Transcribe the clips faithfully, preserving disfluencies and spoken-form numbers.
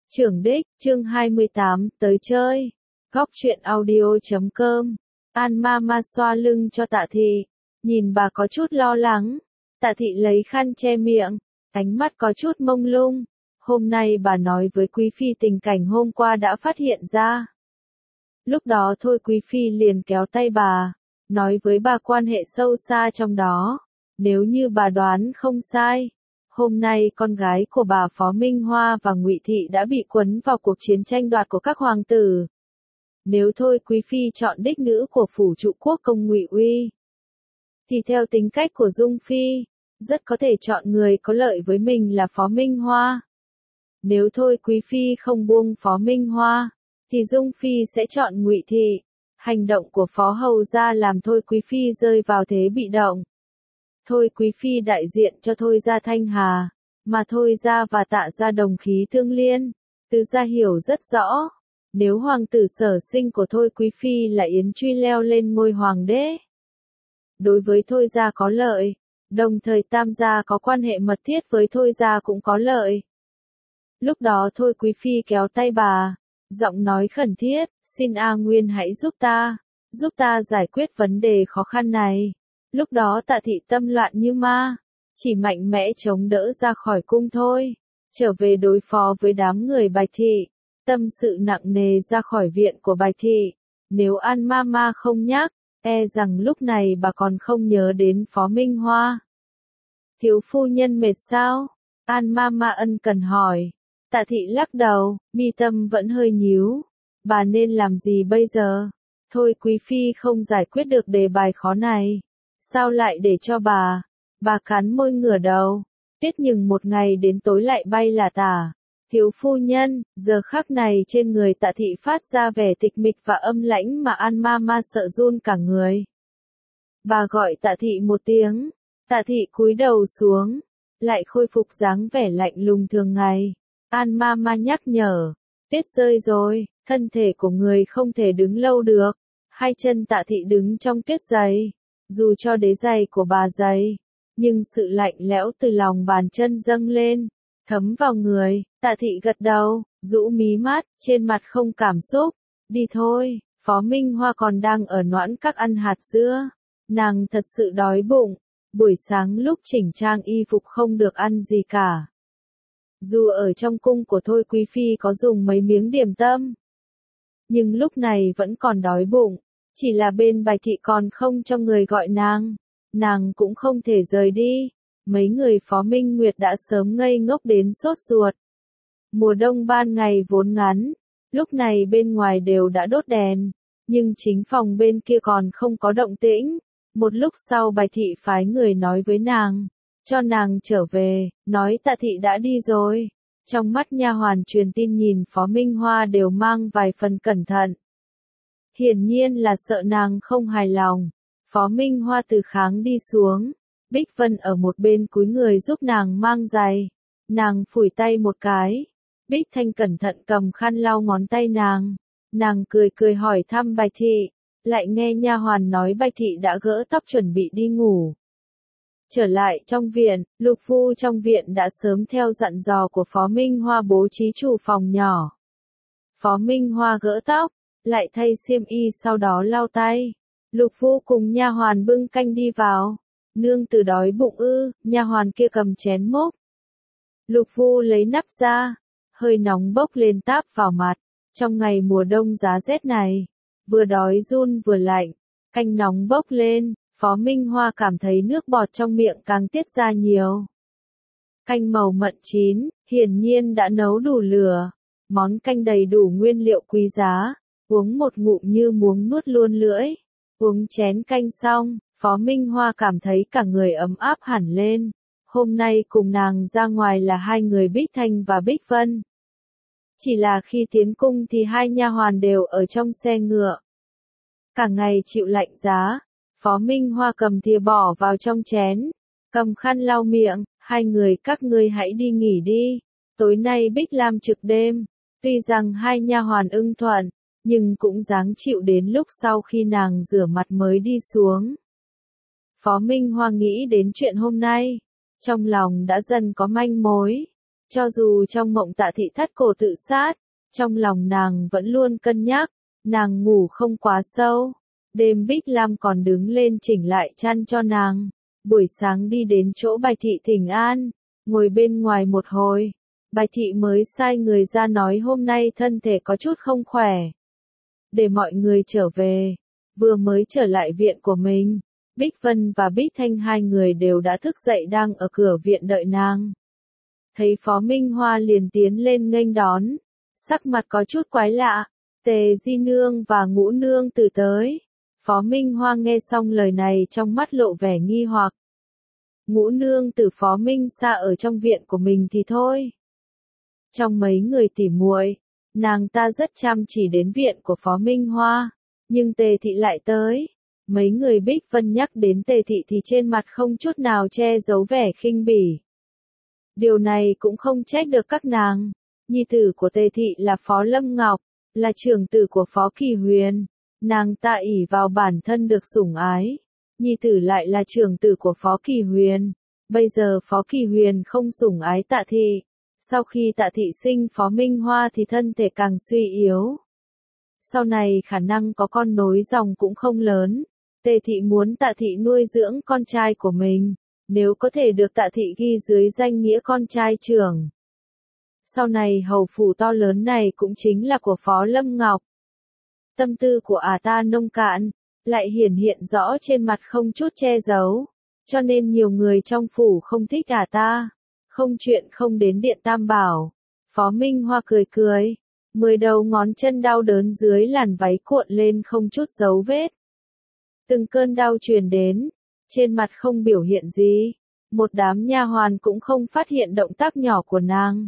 Trưởng đích, chương hai mươi tám, tới chơi. Góc truyện audio chấm com. An Mama xoa lưng cho Tạ Thị. Nhìn bà có chút lo lắng. Tạ Thị lấy khăn che miệng. Ánh mắt có chút mông lung. Hôm nay bà nói với Quý Phi tình cảnh hôm qua đã phát hiện ra. Lúc đó thôi Quý Phi liền kéo tay bà. Nói với bà quan hệ sâu xa trong đó. Nếu như bà đoán không sai. Hôm nay con gái của bà Phó Minh Hoa và Ngụy Thị đã bị quấn vào cuộc chiến tranh đoạt của các hoàng tử. Nếu thôi Quý Phi chọn đích nữ của phủ trụ quốc công Ngụy Uy, thì theo tính cách của Dung Phi, rất có thể chọn người có lợi với mình là Phó Minh Hoa. Nếu thôi Quý Phi không buông Phó Minh Hoa, thì Dung Phi sẽ chọn Ngụy Thị. Hành động của Phó Hầu gia làm thôi Quý Phi rơi vào thế bị động. Thôi Quý Phi đại diện cho Thôi gia Thanh Hà, mà Thôi gia và Tạ gia đồng khí tương liên, Từ gia hiểu rất rõ. Nếu hoàng tử sở sinh của Thôi Quý Phi là Yến Truy leo lên ngôi hoàng đế, đối với Thôi gia có lợi, đồng thời Tam gia có quan hệ mật thiết với Thôi gia cũng có lợi. Lúc đó Thôi Quý Phi kéo tay bà, giọng nói khẩn thiết, xin A Nguyên hãy giúp ta, giúp ta giải quyết vấn đề khó khăn này. Lúc đó Tạ Thị tâm loạn như ma, chỉ mạnh mẽ chống đỡ ra khỏi cung thôi, trở về đối phó với đám người Bạch Thị, tâm sự nặng nề ra khỏi viện của Bạch Thị. Nếu An Mama không nhắc, e rằng lúc này bà còn không nhớ đến Phó Minh Hoa. Thiếu phu nhân mệt sao? An Mama ân cần hỏi. Tạ Thị lắc đầu, mi tâm vẫn hơi nhíu. Bà nên làm gì bây giờ? Thôi Quý Phi không giải quyết được đề bài khó này. Sao lại để cho bà? Bà cắn môi ngửa đầu. Tiết nhưng một ngày đến tối lại bay là tả. Thiếu phu nhân, giờ khắc này trên người Tạ Thị phát ra vẻ tịch mịch và âm lãnh mà An Mama sợ run cả người. Bà gọi Tạ Thị một tiếng. Tạ Thị cúi đầu xuống, lại khôi phục dáng vẻ lạnh lùng thường ngày. An Mama nhắc nhở. Tuyết rơi rồi, thân thể của người không thể đứng lâu được. Hai chân Tạ Thị đứng trong tuyết dày. Dù cho đế giày của bà dày, nhưng sự lạnh lẽo từ lòng bàn chân dâng lên, thấm vào người. Tạ Thị gật đầu, rũ mí mắt, trên mặt không cảm xúc. Đi thôi, Phó Minh Hoa còn đang ở Noãn Các ăn hạt dưa. Nàng thật sự đói bụng, buổi sáng lúc chỉnh trang y phục không được ăn gì cả. Dù ở trong cung của Thôi Quý Phi có dùng mấy miếng điểm tâm, nhưng lúc này vẫn còn đói bụng. Chỉ là bên Bạch Thị còn không cho người gọi nàng, nàng cũng không thể rời đi. Mấy người Phó Minh Nguyệt đã sớm ngây ngốc đến sốt ruột. Mùa đông ban ngày vốn ngắn, lúc này bên ngoài đều đã đốt đèn, nhưng chính phòng bên kia còn không có động tĩnh. Một lúc sau Bạch Thị phái người nói với nàng, cho nàng trở về, nói Tạ Thị đã đi rồi. Trong mắt nha hoàn truyền tin nhìn Phó Minh Hoa đều mang vài phần cẩn thận. Hiển nhiên là sợ nàng không hài lòng. Phó Minh Hoa từ kháng đi xuống. Bích Vân ở một bên cúi người giúp nàng mang giày. Nàng phủi tay một cái. Bích Thanh cẩn thận cầm khăn lau ngón tay nàng. Nàng cười cười hỏi thăm Bạch Thị. Lại nghe nha hoàn nói Bạch Thị đã gỡ tóc chuẩn bị đi ngủ. Trở lại trong viện, Lục Phu trong viện đã sớm theo dặn dò của Phó Minh Hoa bố trí chủ phòng nhỏ. Phó Minh Hoa gỡ tóc, lại thay xiêm y sau đó lau tay. Lục Phu cùng nha hoàn bưng canh đi vào. Nương từ đói bụng ư? Nha hoàn kia cầm chén múc. Lục Phu lấy nắp ra, hơi nóng bốc lên táp vào mặt. Trong ngày mùa đông giá rét này, vừa đói run vừa lạnh, canh nóng bốc lên, Phó Minh Hoa cảm thấy nước bọt trong miệng càng tiết ra nhiều. Canh màu mận chín, hiển nhiên đã nấu đủ lửa. Món canh đầy đủ nguyên liệu quý giá. Uống một ngụm như muốn nuốt luôn lưỡi. Uống chén canh xong, Phó Minh Hoa cảm thấy cả người ấm áp hẳn lên. Hôm nay cùng nàng ra ngoài là hai người Bích Thanh và Bích Vân. Chỉ là khi tiến cung thì hai nha hoàn đều ở trong xe ngựa. Cả ngày chịu lạnh giá, Phó Minh Hoa cầm thìa bỏ vào trong chén, cầm khăn lau miệng, hai người các ngươi hãy đi nghỉ đi. Tối nay Bích Lam trực đêm, tuy rằng hai nha hoàn ưng thuận, nhưng cũng dáng chịu đến lúc sau khi nàng rửa mặt mới đi xuống. Phó Minh Hoa nghĩ đến chuyện hôm nay, trong lòng đã dần có manh mối. Cho dù trong mộng Tạ Thị thắt cổ tự sát, trong lòng nàng vẫn luôn cân nhắc, nàng ngủ không quá sâu. Đêm Bích Lam còn đứng lên chỉnh lại chăn cho nàng. Buổi sáng đi đến chỗ Bạch Thị thỉnh an, ngồi bên ngoài một hồi. Bạch Thị mới sai người ra nói hôm nay thân thể có chút không khỏe. Để mọi người trở về. Vừa mới trở lại viện của mình, Bích Vân và Bích Thanh hai người đều đã thức dậy đang ở cửa viện đợi nàng. Thấy Phó Minh Hoa liền tiến lên nghênh đón, sắc mặt có chút quái lạ. Tề Di Nương và Ngũ Nương Tử tới. Phó Minh Hoa nghe xong lời này trong mắt lộ vẻ nghi hoặc. Ngũ Nương Tử Phó Minh Sa ở trong viện của mình thì thôi. Trong mấy người tỉ muội, nàng ta rất chăm chỉ đến viện của Phó Minh Hoa, nhưng Tề Thị lại tới. Mấy người Bích Vân nhắc đến Tề Thị thì trên mặt không chút nào che giấu vẻ khinh bỉ. Điều này cũng không trách được các nàng. Nhi tử của Tề Thị là Phó Lâm Ngọc, là trưởng tử của Phó Kỳ Huyền. Nàng ta ỷ vào bản thân được sủng ái. Nhi tử lại là trưởng tử của Phó Kỳ Huyền. Bây giờ Phó Kỳ Huyền không sủng ái Tạ Thị. Sau khi Tạ Thị sinh Phó Minh Hoa thì thân thể càng suy yếu. Sau này khả năng có con nối dòng cũng không lớn. Tề Thị muốn Tạ Thị nuôi dưỡng con trai của mình. Nếu có thể được Tạ Thị ghi dưới danh nghĩa con trai trưởng. Sau này hầu phủ to lớn này cũng chính là của Phó Lâm Ngọc. Tâm tư của ả ta nông cạn, lại hiển hiện rõ trên mặt không chút che giấu. Cho nên nhiều người trong phủ không thích ả ta. Không chuyện không đến điện Tam Bảo. Phó Minh Hoa cười cười. Mười đầu ngón chân đau đớn dưới làn váy cuộn lên không chút dấu vết. Từng cơn đau truyền đến. Trên mặt không biểu hiện gì. Một đám nha hoàn cũng không phát hiện động tác nhỏ của nàng.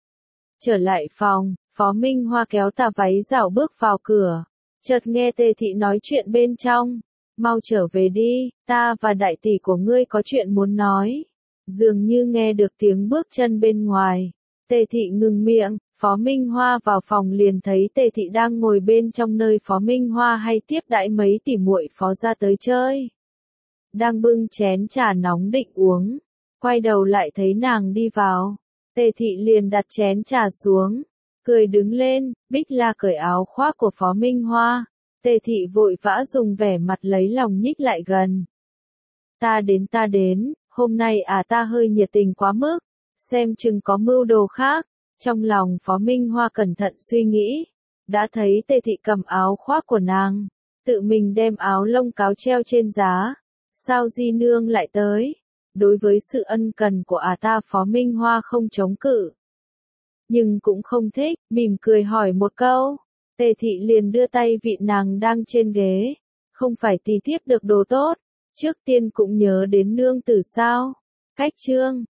Trở lại phòng, Phó Minh Hoa kéo tà váy rảo bước vào cửa. Chợt nghe Tề Thị nói chuyện bên trong. Mau trở về đi, ta và đại tỷ của ngươi có chuyện muốn nói. Dường như nghe được tiếng bước chân bên ngoài. Tề Thị ngừng miệng, Phó Minh Hoa vào phòng liền thấy Tề Thị đang ngồi bên trong nơi Phó Minh Hoa hay tiếp đãi mấy tỷ muội Phó ra tới chơi. Đang bưng chén trà nóng định uống. Quay đầu lại thấy nàng đi vào. Tề Thị liền đặt chén trà xuống. Cười đứng lên, Bích La cởi áo khoác của Phó Minh Hoa. Tề Thị vội vã dùng vẻ mặt lấy lòng nhích lại gần. Ta đến ta đến, hôm nay à ta hơi nhiệt tình quá mức. Xem chừng có mưu đồ khác. Trong lòng Phó Minh Hoa cẩn thận suy nghĩ. Đã thấy Tề Thị cầm áo khoác của nàng. Tự mình đem áo lông cáo treo trên giá. Sao Di Nương lại tới? Đối với sự ân cần của ả ta Phó Minh Hoa không chống cự. Nhưng cũng không thích, mỉm cười hỏi một câu. Tề Thị liền đưa tay vị nàng đang trên ghế. Không phải tì thiếp được đồ tốt. Trước tiên cũng nhớ đến nương tử sao? Cách chương.